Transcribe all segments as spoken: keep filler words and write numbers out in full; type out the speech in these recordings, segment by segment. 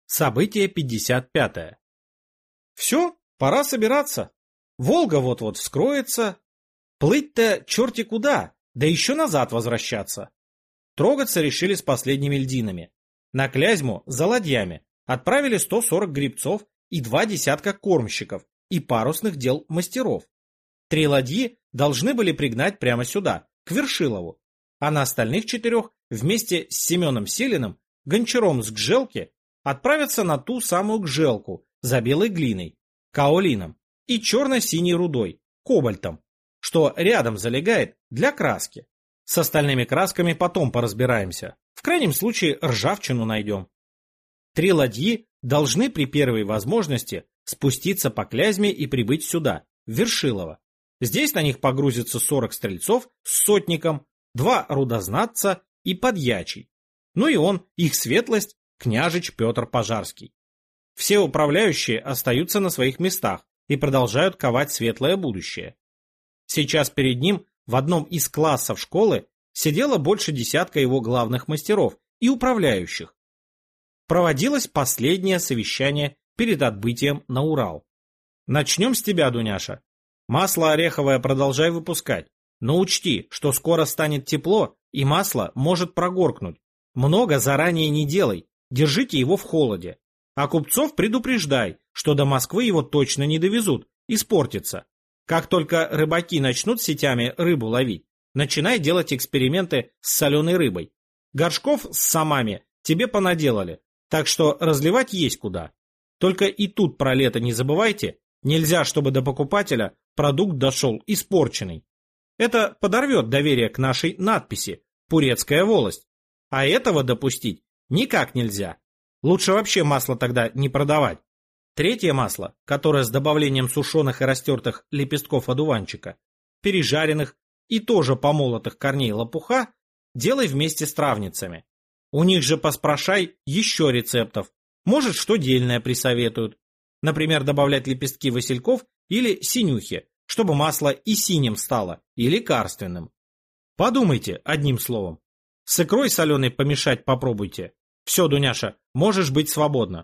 Событие пятьдесят пятое. Все, пора собираться. Волга вот-вот вскроется. Плыть-то черти куда, да еще назад возвращаться. Трогаться решили с последними льдинами. На Клязьму за ладьями отправили сто сорок гребцов и два десятка кормщиков и парусных дел мастеров. Три ладьи должны были пригнать прямо сюда, к Вершилову, а на остальных четырех вместе с Семеном Селиным, гончаром с Гжелки, отправятся на ту самую Гжелку за белой глиной, каолином и черно-синей рудой, кобальтом, что рядом залегает для краски. С остальными красками потом поразбираемся, в крайнем случае ржавчину найдем. Три ладьи должны при первой возможности спуститься по Клязьме и прибыть сюда, в Вершилово. Здесь на них погрузится сорок стрельцов с сотником, два рудознатца и подьячий. Ну и он, их светлость, княжич Петр Пожарский. Все управляющие остаются на своих местах и продолжают ковать светлое будущее. Сейчас перед ним в одном из классов школы сидело больше десятка его главных мастеров и управляющих. Проводилось последнее совещание перед отбытием на Урал. Начнем с тебя, Дуняша. Масло ореховое продолжай выпускать, но учти, что скоро станет тепло и масло может прогоркнуть. Много заранее не делай. Держите его в холоде. А купцов предупреждай, что до Москвы его точно не довезут, испортится. Как только рыбаки начнут сетями рыбу ловить, начинай делать эксперименты с соленой рыбой. Горшков с самами тебе понаделали, так что разливать есть куда. Только и тут про лето не забывайте, нельзя, чтобы до покупателя продукт дошел испорченный. Это подорвет доверие к нашей надписи «Пурецкая волость». А этого допустить никак нельзя. Лучше вообще масло тогда не продавать. Третье масло, которое с добавлением сушеных и растертых лепестков одуванчика, пережаренных и тоже помолотых корней лопуха, делай вместе с травницами. У них же поспрашай еще рецептов. Может, что дельное присоветуют. Например, добавлять лепестки васильков или синюхи, чтобы масло и синим стало, и лекарственным. Подумайте одним словом. С икрой соленой помешать попробуйте. Все, Дуняша, можешь быть свободна.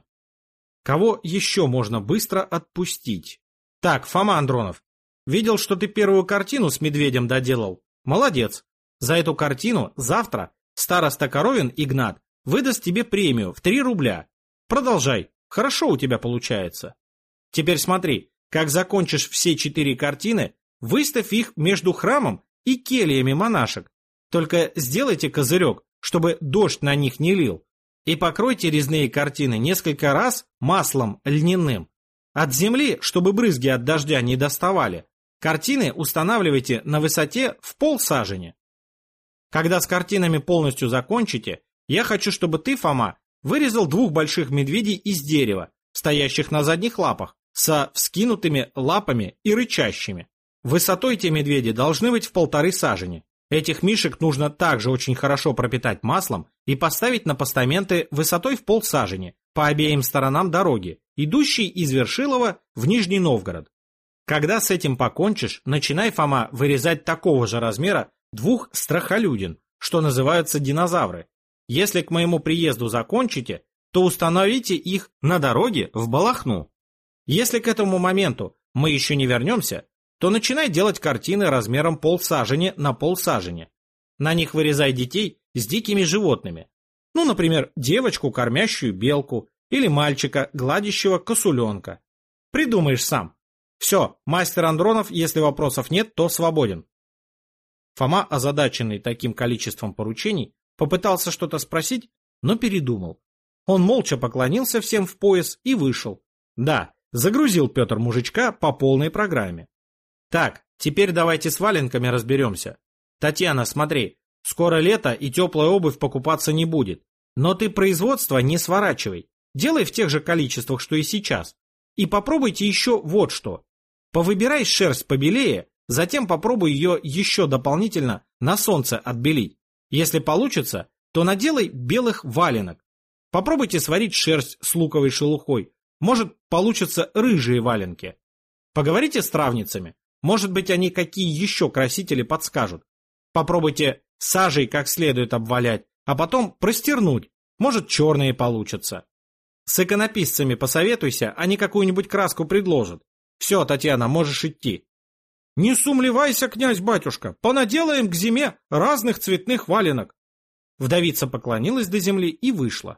Кого еще можно быстро отпустить? Так, Фома Андронов, видел, что ты первую картину с медведем доделал? Молодец. За эту картину завтра староста Коровин Игнат выдаст тебе премию в три рубля. Продолжай, хорошо у тебя получается. Теперь смотри, как закончишь все четыре картины, выставь их между храмом и кельями монашек. Только сделайте козырек, чтобы дождь на них не лил. И покройте резные картины несколько раз маслом льняным. От земли, чтобы брызги от дождя не доставали, картины устанавливайте на высоте в полсажени. Когда с картинами полностью закончите, я хочу, чтобы ты, Фома, вырезал двух больших медведей из дерева, стоящих на задних лапах, со вскинутыми лапами и рычащими. Высотой те медведи должны быть в полторы сажени. Этих мишек нужно также очень хорошо пропитать маслом и поставить на постаменты высотой в полсажени по обеим сторонам дороги, идущей из Вершилова в Нижний Новгород. Когда с этим покончишь, начинай, Фома, вырезать такого же размера двух страхолюдин, что называются динозавры. Если к моему приезду закончите, то установите их на дороге в Балахну. Если к этому моменту мы еще не вернемся, то начинай делать картины размером полсажени на полсажени. На них вырезай детей с дикими животными. Ну, например, девочку, кормящую белку, или мальчика, гладящего косуленка. Придумаешь сам. Все, мастер Андронов, если вопросов нет, то свободен. Фома, озадаченный таким количеством поручений, попытался что-то спросить, но передумал. Он молча поклонился всем в пояс и вышел. Да, загрузил Петр мужичка по полной программе. Так, теперь давайте с валенками разберемся. Татьяна, смотри, скоро лето и теплая обувь покупаться не будет. Но ты производство не сворачивай. Делай в тех же количествах, что и сейчас. И попробуйте еще вот что. Повыбирай шерсть побелее, затем попробуй ее еще дополнительно на солнце отбелить. Если получится, то наделай белых валенок. Попробуйте сварить шерсть с луковой шелухой. Может, получатся рыжие валенки. Поговорите с травницами. Может быть, они какие еще красители подскажут. Попробуйте сажей как следует обвалять, а потом простернуть. Может, черные получатся. С иконописцами посоветуйся, они какую-нибудь краску предложат. Все, Татьяна, можешь идти. Не сумлевайся, князь-батюшка, понаделаем к зиме разных цветных валенок. Вдовица поклонилась до земли и вышла.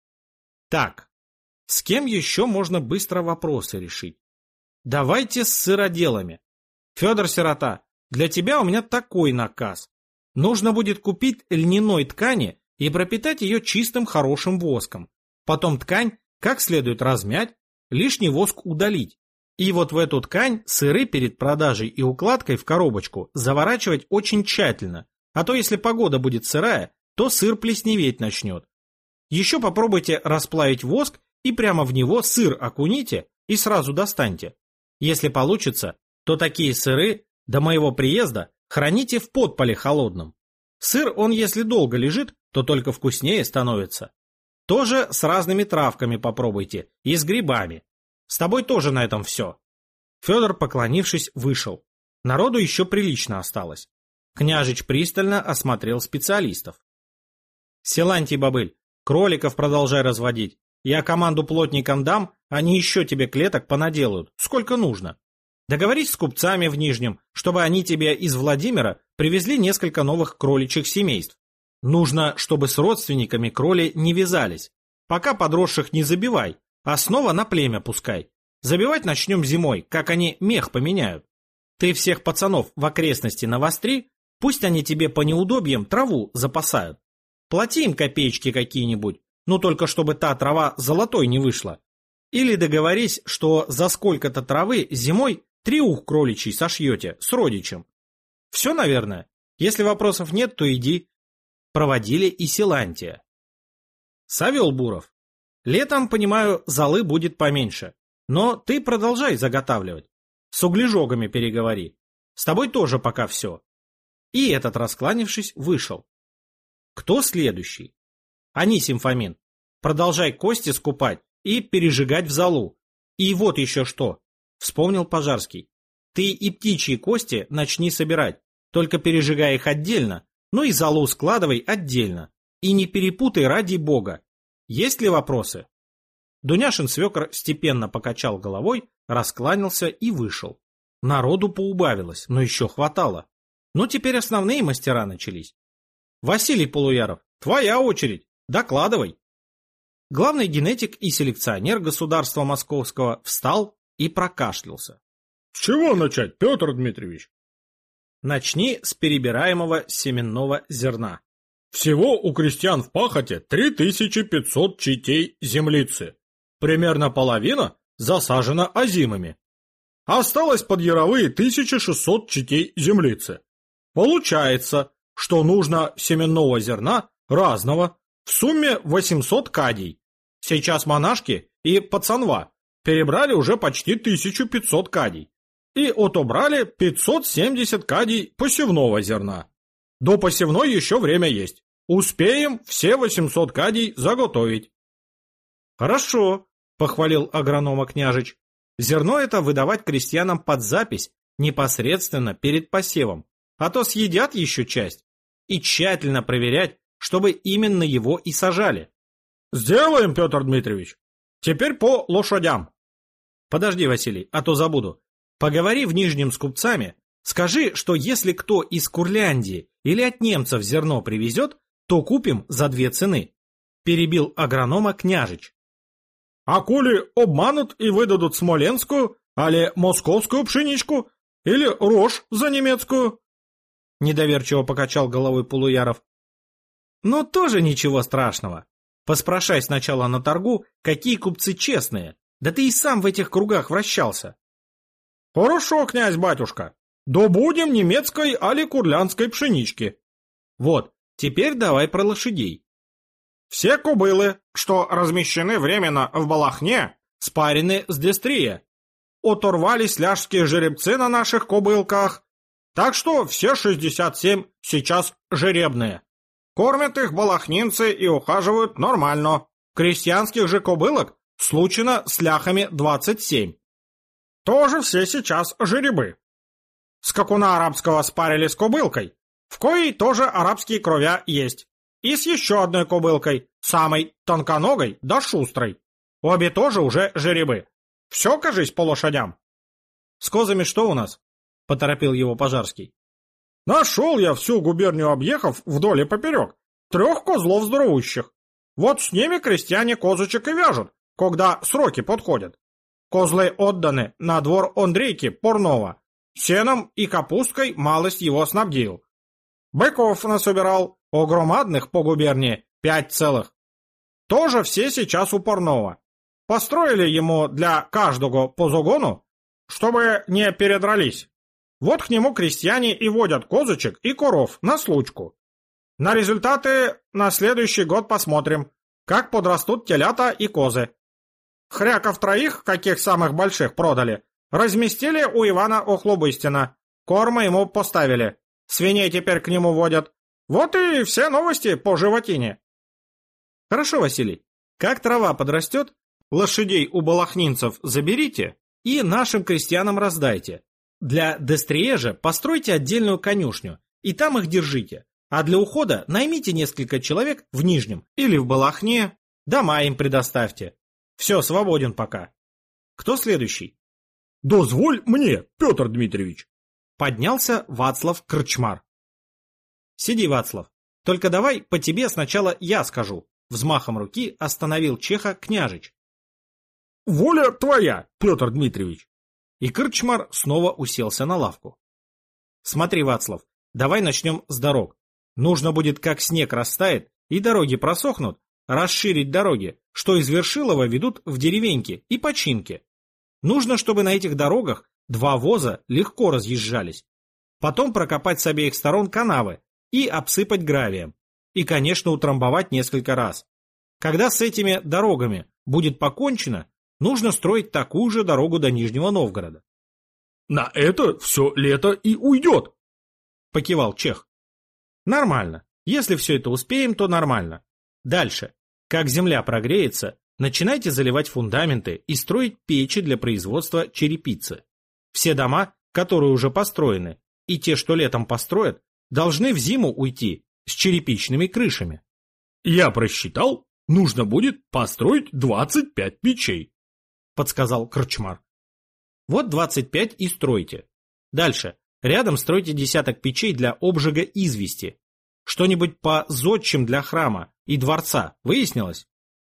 Так, с кем еще можно быстро вопросы решить? Давайте с сыроделами. Федор Сирота, для тебя у меня такой наказ. Нужно будет купить льняной ткани и пропитать ее чистым хорошим воском. Потом ткань как следует размять, лишний воск удалить. И вот в эту ткань сыры перед продажей и укладкой в коробочку заворачивать очень тщательно, а то если погода будет сырая, то сыр плесневеть начнет. Еще попробуйте расплавить воск и прямо в него сыр окуните и сразу достаньте. Если получится, то такие сыры до моего приезда храните в подполе холодном. Сыр, он если долго лежит, то только вкуснее становится. Тоже с разными травками попробуйте и с грибами. С тобой тоже на этом все. Федор, поклонившись, вышел. Народу еще прилично осталось. Княжич пристально осмотрел специалистов. Силантий бобыль, кроликов продолжай разводить. Я команду плотникам дам, они еще тебе клеток понаделают, сколько нужно. Договорись с купцами в Нижнем, чтобы они тебе из Владимира привезли несколько новых кроличьих семейств. Нужно, чтобы с родственниками кроли не вязались. Пока подросших не забивай, а снова на племя пускай. Забивать начнем зимой, как они мех поменяют. Ты всех пацанов в окрестности навостри, пусть они тебе по неудобьям траву запасают. Плати им копеечки какие-нибудь, ну только чтобы та трава золотой не вышла. Или договорись, что за сколько-то травы зимой триух кроличий сошьете с родичем. Все, наверное. Если вопросов нет, то иди. Проводили и Силантия. Савел Буров. Летом, понимаю, золы будет поменьше. Но ты продолжай заготавливать. С углежогами переговори. С тобой тоже пока все. И этот, раскланившись, вышел. Кто следующий? Анисим Фомин. Продолжай кости скупать и пережигать в золу. И вот еще что. Вспомнил Пожарский. Ты и птичьи кости начни собирать. Только пережигай их отдельно. Ну и золу складывай отдельно. И не перепутай ради бога. Есть ли вопросы? Дуняшин свекор степенно покачал головой, раскланялся и вышел. Народу поубавилось, но еще хватало. Ну теперь основные мастера начались. Василий Полуяров, твоя очередь, докладывай. Главный генетик и селекционер государства Московского встал и прокашлялся. С чего начать, Петр Дмитриевич? Начни с перебираемого семенного зерна. Всего у крестьян в пахоте три тысячи пятьсот четей землицы. Примерно половина засажена озимыми. Осталось под яровые тысяча шестьсот четей землицы. Получается, что нужно семенного зерна разного в сумме восемьсот кадий. Сейчас монашки и пацанва перебрали уже почти тысячу пятьсот кадий. И отобрали пятьсот семьдесят кадий посевного зерна. До посевной еще время есть. Успеем все восемьсот кадий заготовить. Хорошо, похвалил агронома княжич. Зерно это выдавать крестьянам под запись непосредственно перед посевом, а то съедят еще часть. И тщательно проверять, чтобы именно его и сажали. Сделаем, Петр Дмитриевич. Теперь по лошадям. Подожди, Василий, а то забуду. Поговори в Нижнем с купцами, скажи, что если кто из Курляндии или от немцев зерно привезет, то купим за две цены. Перебил агронома княжич. А коли обманут и выдадут смоленскую, али московскую пшеничку, или рожь за немецкую? Недоверчиво покачал головой Полуяров. Ну, тоже ничего страшного. Поспрашай сначала на торгу, какие купцы честные. Да ты и сам в этих кругах вращался. Хорошо, князь-батюшка. Добудем немецкой али курлянской пшенички. Вот, теперь давай про лошадей. Все кобылы, что размещены временно в Балахне, спарены с Дестрия. Оторвались ляжские жеребцы на наших кобылках, так что все шестьдесят семь сейчас жеребные. Кормят их балахнинцы и ухаживают нормально. Крестьянских же кобылок случено с ляхами двадцать семь. Тоже все сейчас жеребы. Скакуна арабского спарили с кобылкой, в коей тоже арабские кровя есть. И с еще одной кобылкой, самой тонконогой да шустрой. Обе тоже уже жеребы. Все, кажись, по лошадям. С козами что у нас? Поторопил его Пожарский. Нашел я всю губернию объехав вдоль и поперек. Трех козлов здоровущих. Вот с ними крестьяне козочек и вяжут, когда сроки подходят. Козлы отданы на двор Андрейки Порнова. Сеном и капусткой малость его снабдил. Быков насобирал, огромадных по губернии, пять целых. Тоже все сейчас у Порнова. Построили ему для каждого по загону, чтобы не передрались. Вот к нему крестьяне и водят козочек и коров на случку. На результаты на следующий год посмотрим, как подрастут телята и козы. Хряков троих, каких самых больших, продали. Разместили у Ивана Охлобыстина. Корма ему поставили. Свиней теперь к нему водят. Вот и все новости по животине. Хорошо, Василий. Как трава подрастет, лошадей у балахнинцев заберите и нашим крестьянам раздайте. Для Дестриежа постройте отдельную конюшню, и там их держите. А для ухода наймите несколько человек в Нижнем или в Балахне, дома им предоставьте. Все, свободен пока. Кто следующий? Дозволь мне, Петр Дмитриевич. Поднялся Вацлав Крчмар. Сиди, Вацлав. Только давай по тебе сначала я скажу. Взмахом руки остановил Чеха княжич. Воля твоя, Петр Дмитриевич. И Крчмар снова уселся на лавку. Смотри, Вацлав, давай начнем с дорог. Нужно будет, как снег растает и дороги просохнут, расширить дороги, что из Вершилова ведут в деревеньки и починки. Нужно, чтобы на этих дорогах два воза легко разъезжались. Потом прокопать с обеих сторон канавы и обсыпать гравием. И, конечно, утрамбовать несколько раз. Когда с этими дорогами будет покончено, нужно строить такую же дорогу до Нижнего Новгорода. — На это все лето и уйдет, — покивал Чех. — Нормально. Если все это успеем, то нормально. Дальше. Как земля прогреется, начинайте заливать фундаменты и строить печи для производства черепицы. Все дома, которые уже построены, и те, что летом построят, должны в зиму уйти с черепичными крышами. — Я просчитал, нужно будет построить двадцать пять печей, — подсказал Крчмар. — Вот двадцать пять и стройте. Дальше. Рядом стройте десяток печей для обжига извести. Что-нибудь по зодчим для храма и дворца выяснилось?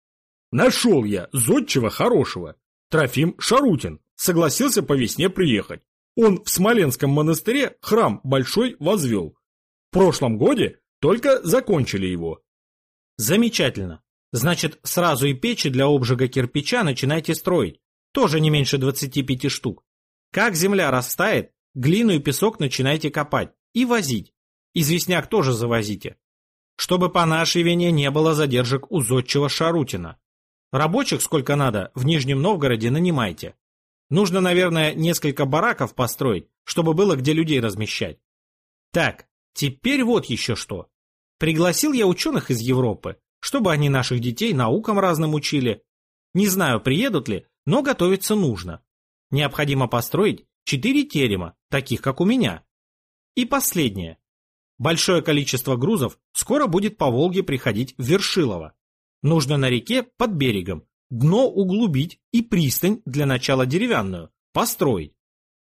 — Нашел я зодчего хорошего. Трофим Шарутин согласился по весне приехать. Он в Смоленском монастыре храм большой возвел. В прошлом годе только закончили его. — Замечательно. Значит, сразу и печи для обжига кирпича начинайте строить. Тоже не меньше двадцати пяти штук. Как земля растает, глину и песок начинайте копать и возить. Известняк тоже завозите. Чтобы по нашей вине не было задержек у зодчего Шарутина. Рабочих сколько надо в Нижнем Новгороде нанимайте. Нужно, наверное, несколько бараков построить, чтобы было где людей размещать. Так, теперь вот еще что. Пригласил я ученых из Европы, чтобы они наших детей наукам разным учили. Не знаю, приедут ли, но готовиться нужно. Необходимо построить четыре терема, таких как у меня. И последнее. Большое количество грузов скоро будет по Волге приходить в Вершилово. Нужно на реке под берегом дно углубить и пристань для начала деревянную построить.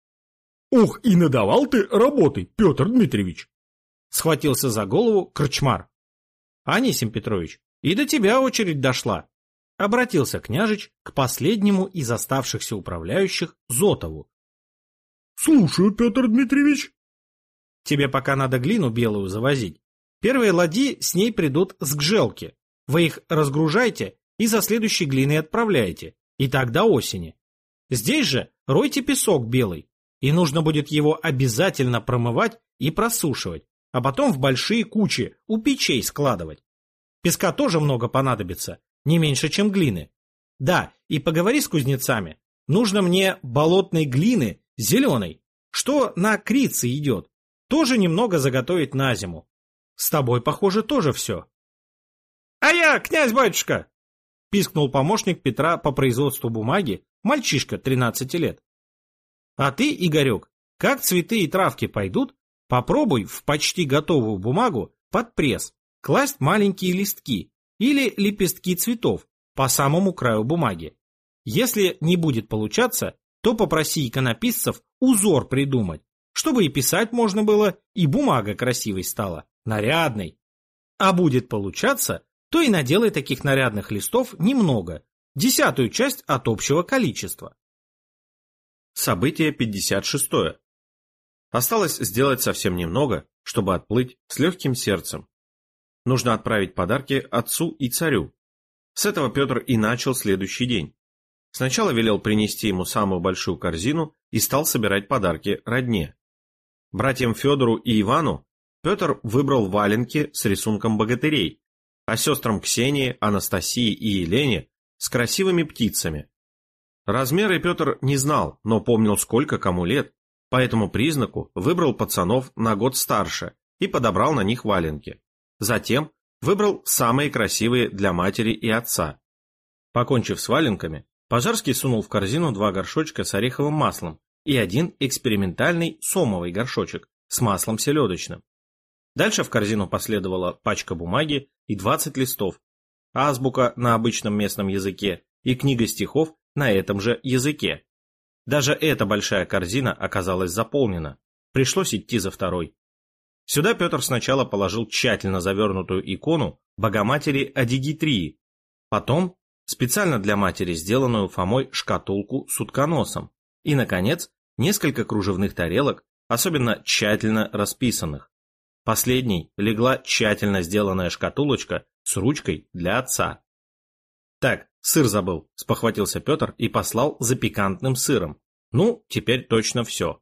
— Ох, и надавал ты работы, Петр Дмитриевич! — схватился за голову Крчмар. — Анисим Петрович, и до тебя очередь дошла. — обратился княжич к последнему из оставшихся управляющих Зотову. — Слушаю, Петр Дмитриевич. — Тебе пока надо глину белую завозить. Первые ладьи с ней придут с Гжелки. Вы их разгружайте и за следующей глиной отправляете. И так до осени. Здесь же ройте песок белый. И нужно будет его обязательно промывать и просушивать, а потом в большие кучи у печей складывать. Песка тоже много понадобится, не меньше, чем глины. Да, и поговори с кузнецами. Нужно мне болотной глины, зеленой, что на крицы идет. Тоже немного заготовить на зиму. С тобой, похоже, тоже все. — А я, князь-батюшка! — пискнул помощник Петра по производству бумаги, мальчишка тринадцати лет. — А ты, Игорек, как цветы и травки пойдут, попробуй в почти готовую бумагу под пресс класть маленькие листки или лепестки цветов по самому краю бумаги Если не будет получаться, то попроси иконописцев узор придумать, чтобы и писать можно было, и бумага красивой стала, нарядной. А будет получаться, то и наделай таких нарядных листов немного, десятую часть от общего количества. Событие пятьдесят шестое. Осталось сделать совсем немного, чтобы отплыть с легким сердцем. Нужно отправить подарки отцу и царю. С этого Петр и начал следующий день. Сначала велел принести ему самую большую корзину и стал собирать подарки родне. Братьям Федору и Ивану Петр выбрал валенки с рисунком богатырей, а сестрам Ксении, Анастасии и Елене с красивыми птицами. Размеры Петр не знал, но помнил, сколько кому лет, по этому признаку выбрал пацанов на год старше и подобрал на них валенки. Затем выбрал самые красивые для матери и отца. Покончив с валенками, Пожарский сунул в корзину два горшочка с ореховым маслом и один экспериментальный сомовый горшочек с маслом селедочным. Дальше в корзину последовала пачка бумаги и двадцать листов, азбука на обычном местном языке и книга стихов на этом же языке. Даже эта большая корзина оказалась заполнена, пришлось идти за второй. Сюда Петр сначала положил тщательно завернутую икону Богоматери Адигитрии, потом специально для матери сделанную Фомой шкатулку с утконосом и, наконец, несколько кружевных тарелок, особенно тщательно расписанных. Последней легла тщательно сделанная шкатулочка с ручкой для отца. «Так, сыр забыл», — спохватился Петр и послал за пикантным сыром. «Ну, теперь точно все».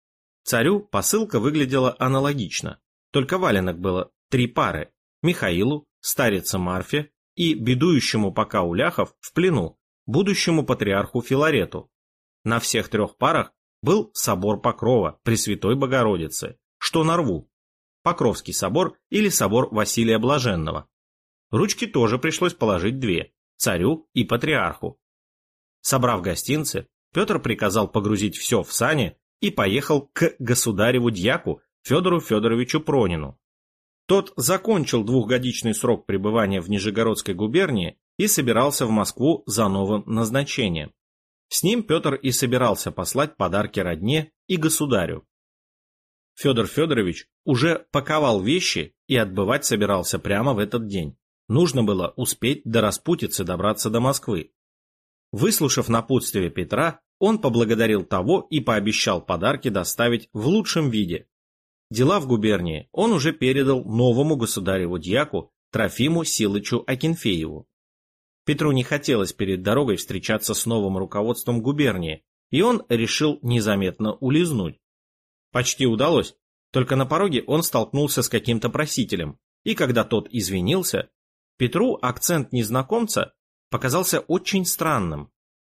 Царю посылка выглядела аналогично, только валенок было три пары — Михаилу, старице Марфе и бедующему пока у ляхов в плену, будущему патриарху Филарету. На всех трех парах был собор Покрова Пресвятой Богородицы, что на рву, Покровский собор или собор Василия Блаженного. Ручки тоже пришлось положить две, царю и патриарху. Собрав гостинцы, Петр приказал погрузить все в сани и поехал к государеву дьяку Федору Федоровичу Пронину. Тот закончил двухгодичный срок пребывания в Нижегородской губернии и собирался в Москву за новым назначением. С ним Петр и собирался послать подарки родне и государю. Федор Федорович уже паковал вещи и отбывать собирался прямо в этот день. Нужно было успеть до распутицы добраться до Москвы. Выслушав напутствие Петра, он поблагодарил того и пообещал подарки доставить в лучшем виде. Дела в губернии он уже передал новому государеву дьяку Трофиму Силычу Акинфееву. Петру не хотелось перед дорогой встречаться с новым руководством губернии, и он решил незаметно улизнуть. Почти удалось, только на пороге он столкнулся с каким-то просителем, и когда тот извинился, Петру акцент незнакомца показался очень странным.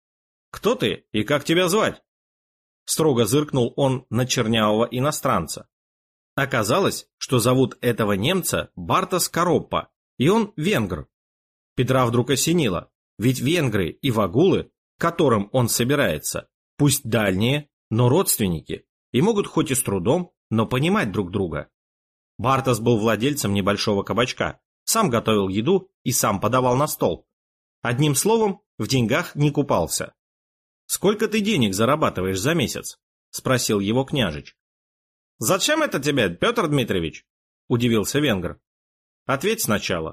«Кто ты и как тебя звать?» Строго зыркнул он на чернявого иностранца. Оказалось, что зовут этого немца Бартос Короппа, и он венгр. Петра вдруг осенило, ведь венгры и вагулы, к которым он собирается, пусть дальние, но родственники, и могут хоть и с трудом, но понимать друг друга. Бартос был владельцем небольшого кабачка, сам готовил еду и сам подавал на стол. Одним словом, в деньгах не купался. «Сколько ты денег зарабатываешь за месяц?» — спросил его княжич. «Зачем это тебе, Петр Дмитриевич?» — удивился венгр. «Ответь сначала».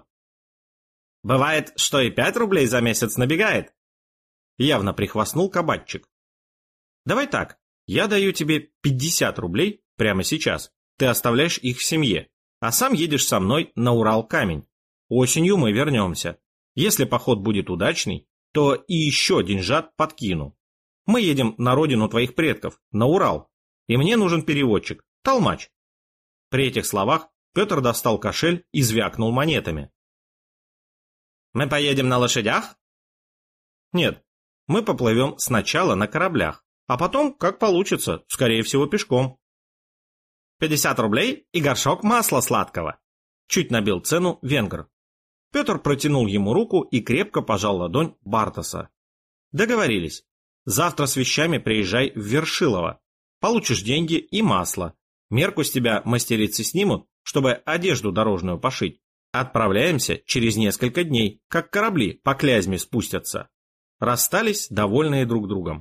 «Бывает, что и пять рублей за месяц набегает?» Явно прихвастнул кабачик. «Давай так, я даю тебе пятьдесят рублей прямо сейчас, ты оставляешь их в семье, а сам едешь со мной на Урал-Камень. Осенью мы вернемся. Если поход будет удачный, то и еще деньжат подкину. Мы едем на родину твоих предков, на Урал, и мне нужен переводчик, толмач». При этих словах Петр достал кошель и звякнул монетами. «Мы поедем на лошадях?» «Нет, мы поплывем сначала на кораблях, а потом, как получится, скорее всего, пешком». «Пятьдесят рублей и горшок масла сладкого», — чуть набил цену венгр. Петр протянул ему руку и крепко пожал ладонь Бартоса. «Договорились. Завтра с вещами приезжай в Вершилово. Получишь деньги и масло. Мерку с тебя мастерицы снимут, чтобы одежду дорожную пошить. Отправляемся через несколько дней, как корабли по Клязьме спустятся». расстались довольные друг другом.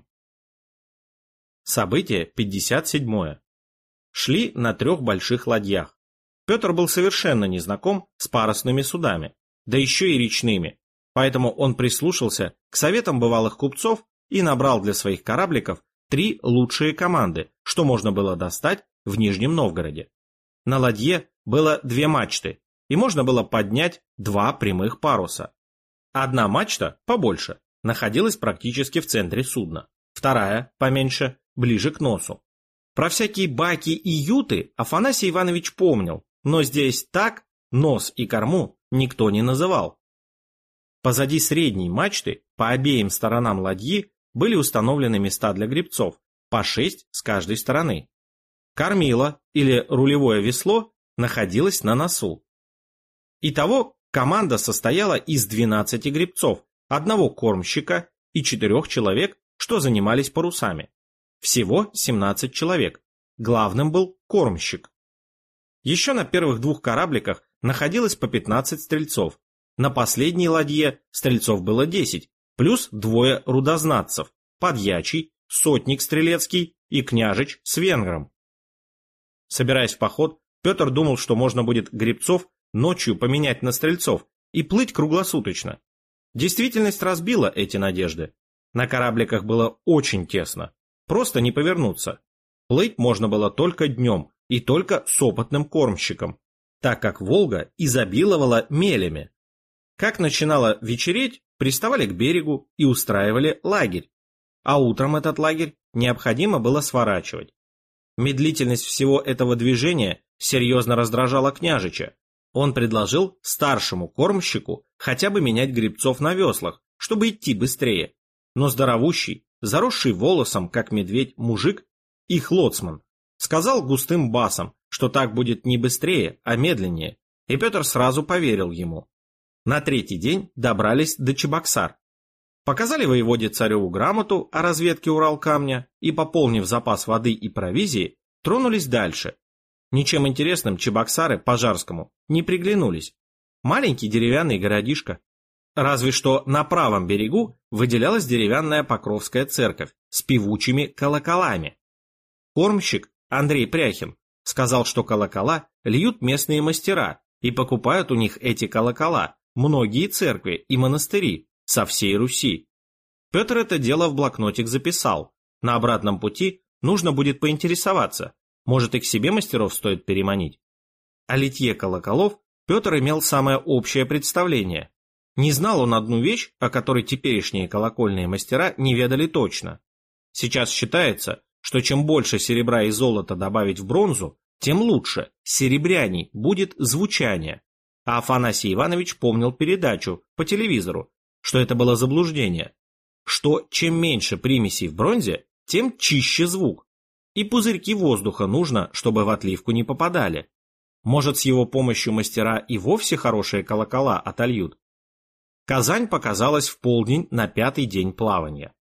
Событие пятьдесят седьмое. Шли на трех больших ладьях. Петр был совершенно незнаком с парусными судами, да еще и речными, поэтому он прислушался к советам бывалых купцов и набрал для своих корабликов три лучшие команды, что можно было достать в Нижнем Новгороде. На ладье было две мачты, и можно было поднять два прямых паруса. Одна мачта, побольше, находилась практически в центре судна, вторая, поменьше, ближе к носу. Про всякие баки и юты Афанасий Иванович помнил, но здесь так нос и корму никто не называл. Позади средней мачты, по обеим сторонам ладьи, были установлены места для гребцов, по шесть с каждой стороны. Кормило, или рулевое весло, находилось на носу. Итого команда состояла из двенадцати гребцов, одного кормщика и четырех человек, что занимались парусами. Всего семнадцать человек. Главным был кормщик. Еще на первых двух корабликах находилось по пятнадцать стрельцов. На последней ладье стрельцов было десять, плюс двое рудознатцев, подьячий, сотник стрелецкий и княжич с венгром. Собираясь в поход, Петр думал, что можно будет гребцов ночью поменять на стрельцов и плыть круглосуточно. Действительность разбила эти надежды. На корабликах было очень тесно, просто не повернуться. Плыть можно было только днем и только с опытным кормщиком, так как Волга изобиловала мелями. Как начинало вечереть, приставали к берегу и устраивали лагерь, а утром этот лагерь необходимо было сворачивать. Медлительность всего этого движения серьезно раздражала княжича. Он предложил старшему кормщику хотя бы менять гребцов на веслах, чтобы идти быстрее. Но здоровущий, заросший волосом, как медведь, мужик, их лоцман, сказал густым басом, что так будет не быстрее, а медленнее, и Петр сразу поверил ему. На третий день добрались до Чебоксар. Показали воеводе цареву грамоту о разведке Уралкамня и, пополнив запас воды и провизии, тронулись дальше. Ничем интересным Чебоксары Пожарскому не приглянулись. Маленький деревянный городишко. Разве что на правом берегу выделялась деревянная Покровская церковь с певучими колоколами. Кормщик Андрей Пряхин сказал, что колокола льют местные мастера и покупают у них эти колокола многие церкви и монастыри со всей Руси. Петр это дело в блокнотик записал. На обратном пути нужно будет поинтересоваться, может и к себе мастеров стоит переманить. О литье колоколов Петр имел самое общее представление. Не знал он одну вещь, о которой теперешние колокольные мастера не ведали точно. Сейчас считается, что чем больше серебра и золота добавить в бронзу, тем лучше, серебряней будет звучание. А Афанасий Иванович помнил передачу по телевизору, что это было заблуждение, что чем меньше примесей в бронзе, тем чище звук. И пузырьки воздуха нужно, чтобы в отливку не попадали. Может, с его помощью мастера и вовсе хорошие колокола отольют. Казань показалась в полдень на пятый день плавания.